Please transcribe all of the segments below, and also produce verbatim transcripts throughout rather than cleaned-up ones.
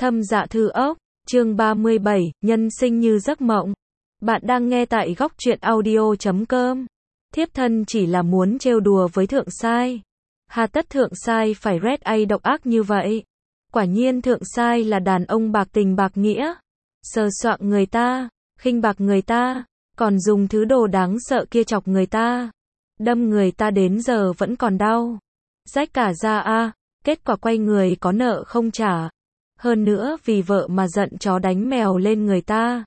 Thâm Dạ Thư Ốc, chương ba mươi bảy, nhân sinh như giấc mộng. Bạn đang nghe tại góc truyện audio chấm com. Thiếp thân chỉ là muốn trêu đùa với thượng sai. Hà tất thượng sai phải red ai độc ác như vậy. Quả nhiên thượng sai là đàn ông bạc tình bạc nghĩa. Sờ soạng người ta, khinh bạc người ta, còn dùng thứ đồ đáng sợ kia chọc người ta. Đâm người ta đến giờ vẫn còn đau. Rách cả da a, kết quả quay người có nợ không trả. Hơn nữa vì vợ mà giận chó đánh mèo lên người ta.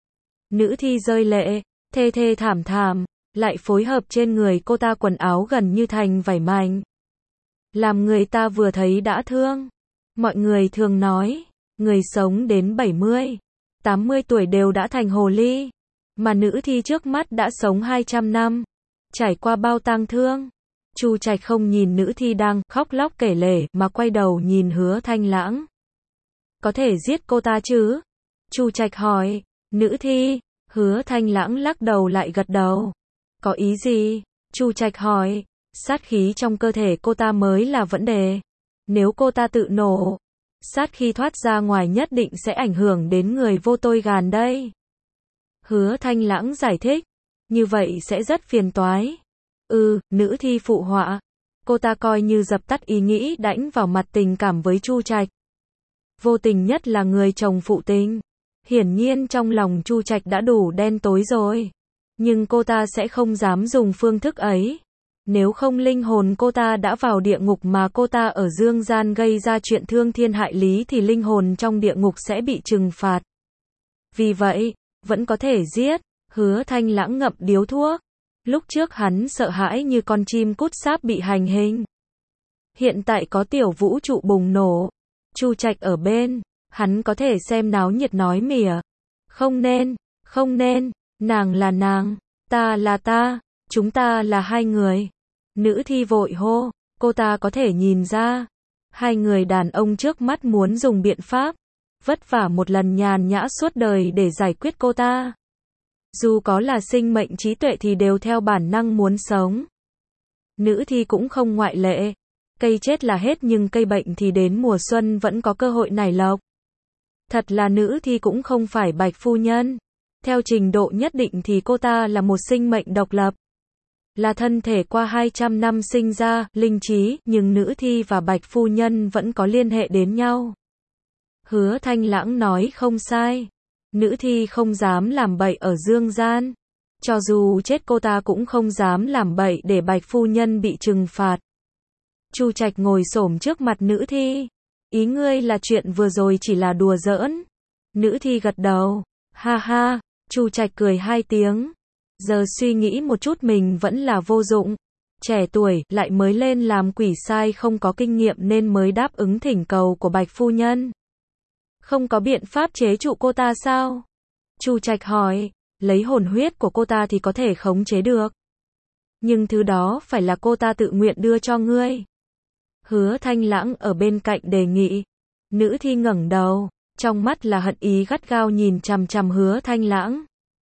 Nữ thi rơi lệ, thê thê thảm thảm, lại phối hợp trên người cô ta quần áo gần như thành vải mảnh. Làm người ta vừa thấy đã thương. Mọi người thường nói, người sống đến bảy mươi, tám mươi tuổi đều đã thành hồ ly. Mà nữ thi trước mắt đã sống hai trăm năm, trải qua bao tang thương. Chu Trạch không nhìn nữ thi đang khóc lóc kể lể mà quay đầu nhìn Hứa Thanh Lãng. Có thể giết cô ta chứ? Chu Trạch hỏi. Nữ thi. Hứa Thanh Lãng lắc đầu lại gật đầu. Có ý gì? Chu Trạch hỏi. Sát khí trong cơ thể cô ta mới là vấn đề. Nếu cô ta tự nổ, sát khí thoát ra ngoài nhất định sẽ ảnh hưởng đến người vô tội gàn đây. Hứa Thanh Lãng giải thích. Như vậy sẽ rất phiền toái. Ừ, nữ thi phụ họa. Cô ta coi như dập tắt ý nghĩ đãnh vào mặt tình cảm với Chu Trạch. Vô tình nhất là người chồng phụ tình. Hiển nhiên trong lòng Chu Trạch đã đủ đen tối rồi. Nhưng cô ta sẽ không dám dùng phương thức ấy. Nếu không linh hồn cô ta đã vào địa ngục mà cô ta ở dương gian gây ra chuyện thương thiên hại lý thì linh hồn trong địa ngục sẽ bị trừng phạt. Vì vậy, vẫn có thể giết. Hứa Thanh Lãng ngậm điếu thuốc. Lúc trước hắn sợ hãi như con chim cút sáp bị hành hình. Hiện tại có tiểu vũ trụ bùng nổ. Chu Trạch ở bên, hắn có thể xem náo nhiệt nói mỉa. Không nên, không nên, nàng là nàng, ta là ta, chúng ta là hai người. Nữ thi vội hô, cô ta có thể nhìn ra. Hai người đàn ông trước mắt muốn dùng biện pháp, vất vả một lần nhàn nhã suốt đời để giải quyết cô ta. Dù có là sinh mệnh trí tuệ thì đều theo bản năng muốn sống. Nữ thi cũng không ngoại lệ. Cây chết là hết nhưng cây bệnh thì đến mùa xuân vẫn có cơ hội nảy lộc. Thật là nữ thi cũng không phải Bạch phu nhân. Theo trình độ nhất định thì cô ta là một sinh mệnh độc lập. Là thân thể qua hai trăm năm sinh ra, linh trí, nhưng nữ thi và Bạch phu nhân vẫn có liên hệ đến nhau. Hứa Thanh Lãng nói không sai. Nữ thi không dám làm bậy ở dương gian. Cho dù chết cô ta cũng không dám làm bậy để Bạch phu nhân bị trừng phạt. Chu Trạch ngồi xổm trước mặt nữ thi. Ý ngươi là chuyện vừa rồi chỉ là đùa giỡn. Nữ thi gật đầu. Ha ha, Chu Trạch cười hai tiếng. Giờ suy nghĩ một chút mình vẫn là vô dụng. Trẻ tuổi, lại mới lên làm quỷ sai không có kinh nghiệm nên mới đáp ứng thỉnh cầu của Bạch phu nhân. Không có biện pháp chế trụ cô ta sao? Chu Trạch hỏi. Lấy hồn huyết của cô ta thì có thể khống chế được. Nhưng thứ đó phải là cô ta tự nguyện đưa cho ngươi. Hứa Thanh Lãng ở bên cạnh đề nghị. Nữ thi ngẩng đầu, trong mắt là hận ý gắt gao nhìn chằm chằm Hứa Thanh Lãng.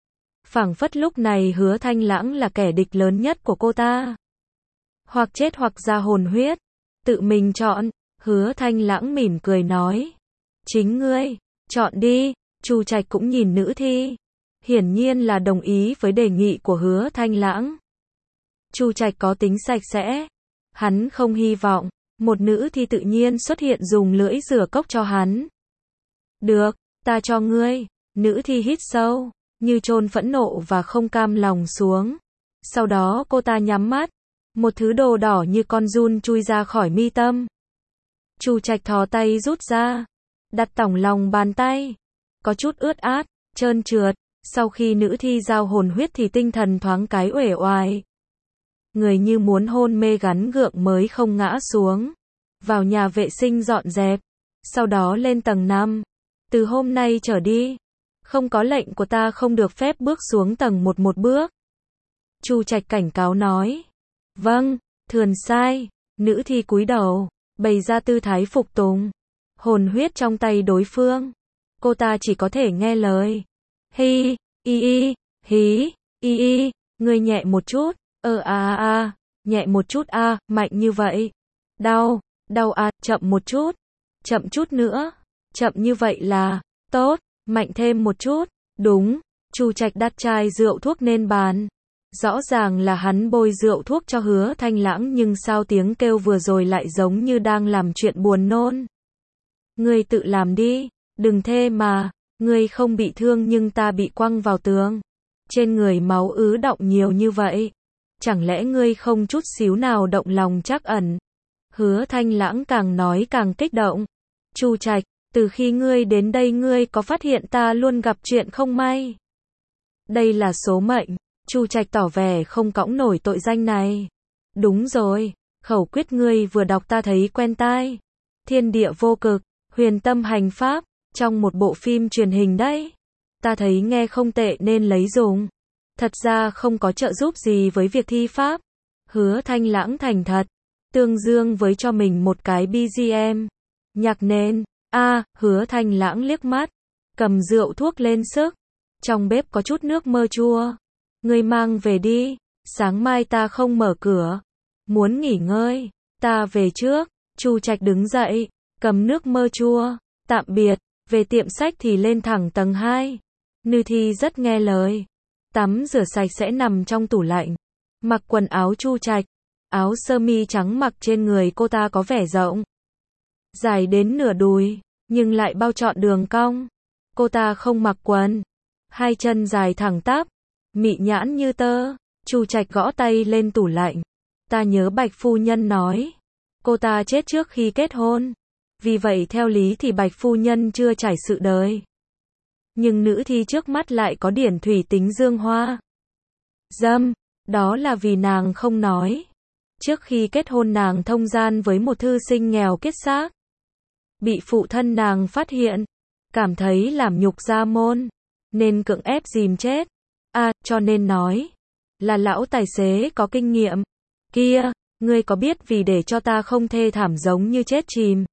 Phảng phất lúc này Hứa Thanh Lãng là kẻ địch lớn nhất của cô ta. Hoặc chết hoặc ra hồn huyết. Tự mình chọn. Hứa Thanh Lãng mỉm cười nói. Chính ngươi, chọn đi. Chu Trạch cũng nhìn nữ thi. Hiển nhiên là đồng ý với đề nghị của Hứa Thanh Lãng. Chu Trạch có tính sạch sẽ. Hắn không hy vọng một nữ thi tự nhiên xuất hiện dùng lưỡi rửa cốc cho hắn. Được, ta cho ngươi. Nữ thi hít sâu, như chôn phẫn nộ và không cam lòng xuống. Sau đó cô ta nhắm mắt. Một thứ đồ đỏ như con giun chui ra khỏi mi tâm. Chu Trạch thò tay rút ra. Đặt tỏng lòng bàn tay. Có chút ướt át, trơn trượt. Sau khi nữ thi giao hồn huyết thì tinh thần thoáng cái uể oải. Người như muốn hôn mê gắn gượng mới không ngã xuống. Vào nhà vệ sinh dọn dẹp. Sau đó lên tầng năm. Từ hôm nay trở đi, không có lệnh của ta không được phép bước xuống tầng một một bước. Chu Trạch cảnh cáo nói. Vâng, thườn sai. Nữ thi cúi đầu, bày ra tư thái phục tùng. Hồn huyết trong tay đối phương. Cô ta chỉ có thể nghe lời. Hi, y y, hí, y y, ngươi nhẹ một chút. Ơ a a, nhẹ một chút a, à, mạnh như vậy. Đau, đau a, à, chậm một chút. Chậm chút nữa. Chậm như vậy là tốt, mạnh thêm một chút. Đúng, Chu Trạch đặt chai rượu thuốc lên bàn. Rõ ràng là hắn bôi rượu thuốc cho Hứa Thanh Lãng, nhưng sao tiếng kêu vừa rồi lại giống như đang làm chuyện buồn nôn. Ngươi tự làm đi, đừng thê mà, ngươi không bị thương nhưng ta bị quăng vào tường. Trên người máu ứ đọng nhiều như vậy, chẳng lẽ ngươi không chút xíu nào động lòng trắc ẩn? Hứa Thanh Lãng càng nói càng kích động. Chu Trạch, từ khi ngươi đến đây ngươi có phát hiện ta luôn gặp chuyện không may? Đây là số mệnh. Chu Trạch tỏ vẻ không cõng nổi tội danh này. Đúng rồi, khẩu quyết ngươi vừa đọc ta thấy quen tai. Thiên địa vô cực, huyền tâm hành pháp, trong một bộ phim truyền hình đấy. Ta thấy nghe không tệ nên lấy dùng. Thật ra không có trợ giúp gì với việc thi pháp. Hứa Thanh Lãng thành thật, tương dương với cho mình một cái bê giê em. Nhạc nền, a à, Hứa Thanh Lãng liếc mắt, cầm rượu thuốc lên sức. Trong bếp có chút nước mơ chua. Ngươi mang về đi, sáng mai ta không mở cửa. Muốn nghỉ ngơi, ta về trước. Chu Trạch đứng dậy, cầm nước mơ chua. Tạm biệt, về tiệm sách thì lên thẳng tầng hai. Nư Thi rất nghe lời. Tắm rửa sạch sẽ nằm trong tủ lạnh. Mặc quần áo Chu Trạch. Áo sơ mi trắng mặc trên người cô ta có vẻ rộng, dài đến nửa đùi, nhưng lại bao trọn đường cong. Cô ta không mặc quần. Hai chân dài thẳng tắp, mị nhãn như tơ. Chu Trạch gõ tay lên tủ lạnh. Ta nhớ Bạch phu nhân nói, cô ta chết trước khi kết hôn. Vì vậy theo lý thì Bạch phu nhân chưa trải sự đời. Nhưng nữ thi trước mắt lại có điển thủy tính dương hoa. Dâm, đó là vì nàng không nói. Trước khi kết hôn nàng thông gian với một thư sinh nghèo kiết xác. Bị phụ thân nàng phát hiện, cảm thấy làm nhục gia môn, nên cưỡng ép dìm chết. À, cho nên nói, là lão tài xế có kinh nghiệm. Kia, ngươi có biết vì để cho ta không thê thảm giống như chết chìm,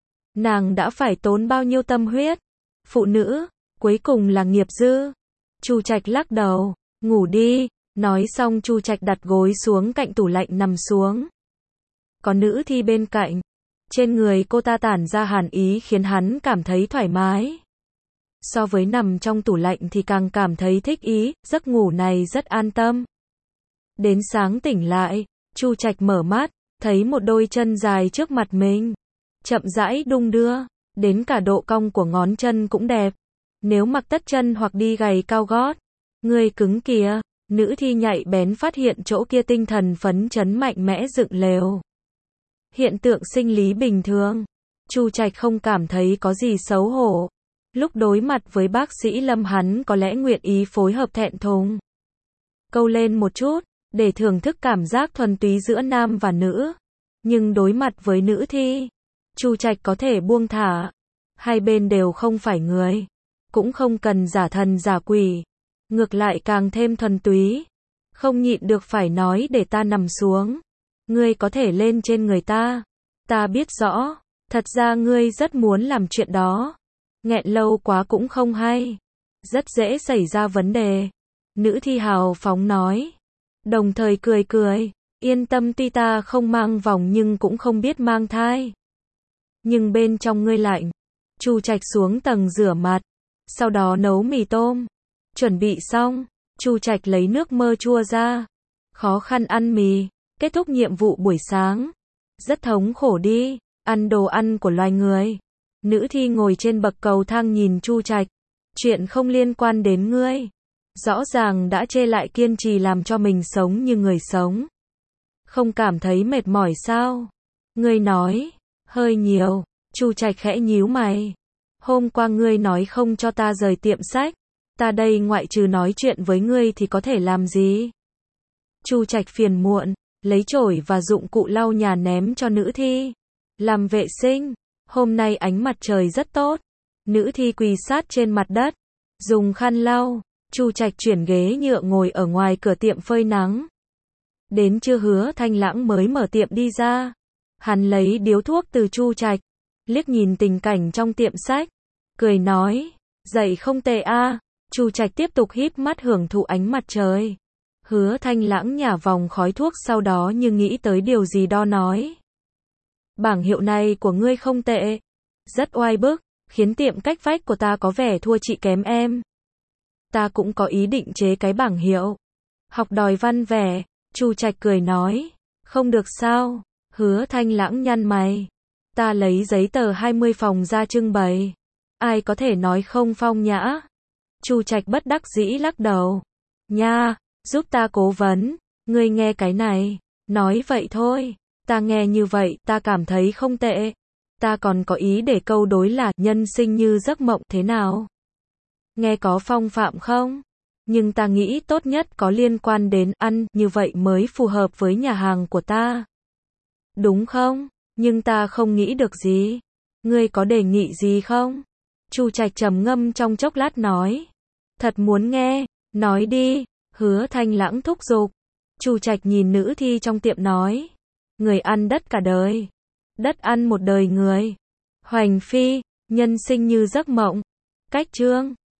nàng đã phải tốn bao nhiêu tâm huyết? Phụ nữ, cuối cùng là nghiệp dư. Chu Trạch lắc đầu, ngủ đi. Nói xong Chu Trạch đặt gối xuống cạnh tủ lạnh nằm xuống. Có nữ thi bên cạnh. Trên người cô ta tản ra hàn ý khiến hắn cảm thấy thoải mái. So với nằm trong tủ lạnh thì càng cảm thấy thích ý, giấc ngủ này rất an tâm. Đến sáng tỉnh lại, Chu Trạch mở mắt, thấy một đôi chân dài trước mặt mình. Chậm rãi đung đưa, đến cả độ cong của ngón chân cũng đẹp. Nếu mặc tất chân hoặc đi giày cao gót, người cứng kìa. Nữ thi nhạy bén phát hiện chỗ kia tinh thần phấn chấn mạnh mẽ dựng lều. Hiện tượng sinh lý bình thường. Chu Trạch không cảm thấy có gì xấu hổ. Lúc đối mặt với bác sĩ Lâm hắn có lẽ nguyện ý phối hợp thẹn thùng. Câu lên một chút, để thưởng thức cảm giác thuần túy giữa nam và nữ. Nhưng đối mặt với nữ thi, Chu Trạch có thể buông thả. Hai bên đều không phải người. Cũng không cần giả thần giả quỷ. Ngược lại càng thêm thuần túy. Không nhịn được phải nói để ta nằm xuống. Ngươi có thể lên trên người ta. Ta biết rõ. Thật ra ngươi rất muốn làm chuyện đó. Nghẹn lâu quá cũng không hay. Rất dễ xảy ra vấn đề. Nữ thi hào phóng nói. Đồng thời cười cười. Yên tâm, tuy ta không mang vòng nhưng cũng không biết mang thai. Nhưng bên trong ngươi lạnh. Chu Trạch xuống tầng rửa mặt. Sau đó nấu mì tôm. Chuẩn bị xong, Chu Trạch lấy nước mơ chua ra. Khó khăn ăn mì, kết thúc nhiệm vụ buổi sáng. Rất thống khổ đi, ăn đồ ăn của loài người. Nữ thi ngồi trên bậc cầu thang nhìn Chu Trạch. Chuyện không liên quan đến ngươi. Rõ ràng đã chê lại kiên trì làm cho mình sống như người sống. Không cảm thấy mệt mỏi sao? Ngươi nói, hơi nhiều. Chu Trạch khẽ nhíu mày. Hôm qua ngươi nói không cho ta rời tiệm sách. Ta đây ngoại trừ nói chuyện với ngươi thì có thể làm gì? Chu Trạch phiền muộn, lấy chổi và dụng cụ lau nhà ném cho nữ thi. Làm vệ sinh. Hôm nay ánh mặt trời rất tốt. Nữ thi quỳ sát trên mặt đất, dùng khăn lau. Chu Trạch chuyển ghế nhựa ngồi ở ngoài cửa tiệm phơi nắng. Đến trưa Hứa Thanh Lãng mới mở tiệm đi ra. Hắn lấy điếu thuốc từ Chu Trạch, liếc nhìn tình cảnh trong tiệm sách, cười nói, dậy không tệ a. Chu Trạch tiếp tục híp mắt hưởng thụ ánh mặt trời. Hứa Thanh Lãng nhả vòng khói thuốc sau đó như nghĩ tới điều gì đó nói. Bảng hiệu này của ngươi không tệ. Rất oai bức, khiến tiệm cách vách của ta có vẻ thua chị kém em. Ta cũng có ý định chế cái bảng hiệu. Học đòi văn vẻ, Chu Trạch cười nói. Không được sao? Hứa Thanh Lãng nhăn mày. Ta lấy giấy tờ hai mươi phòng ra trưng bày. Ai có thể nói không phong nhã? Chu Trạch bất đắc dĩ lắc đầu. Nha, giúp ta cố vấn. Ngươi nghe cái này. Nói vậy thôi. Ta nghe như vậy, ta cảm thấy không tệ. Ta còn có ý để câu đối là nhân sinh như giấc mộng thế nào? Nghe có phong phạm không? Nhưng ta nghĩ tốt nhất có liên quan đến ăn, như vậy mới phù hợp với nhà hàng của ta. Đúng không? Nhưng ta không nghĩ được gì. Ngươi có đề nghị gì không? Chu Trạch trầm ngâm trong chốc lát nói. Thật muốn nghe, nói đi. Hứa Thanh Lãng thúc giục. Chu Trạch nhìn nữ thi trong tiệm nói. Người ăn đất cả đời. Đất ăn một đời người. Hoành phi, nhân sinh như giấc mộng. Cách chương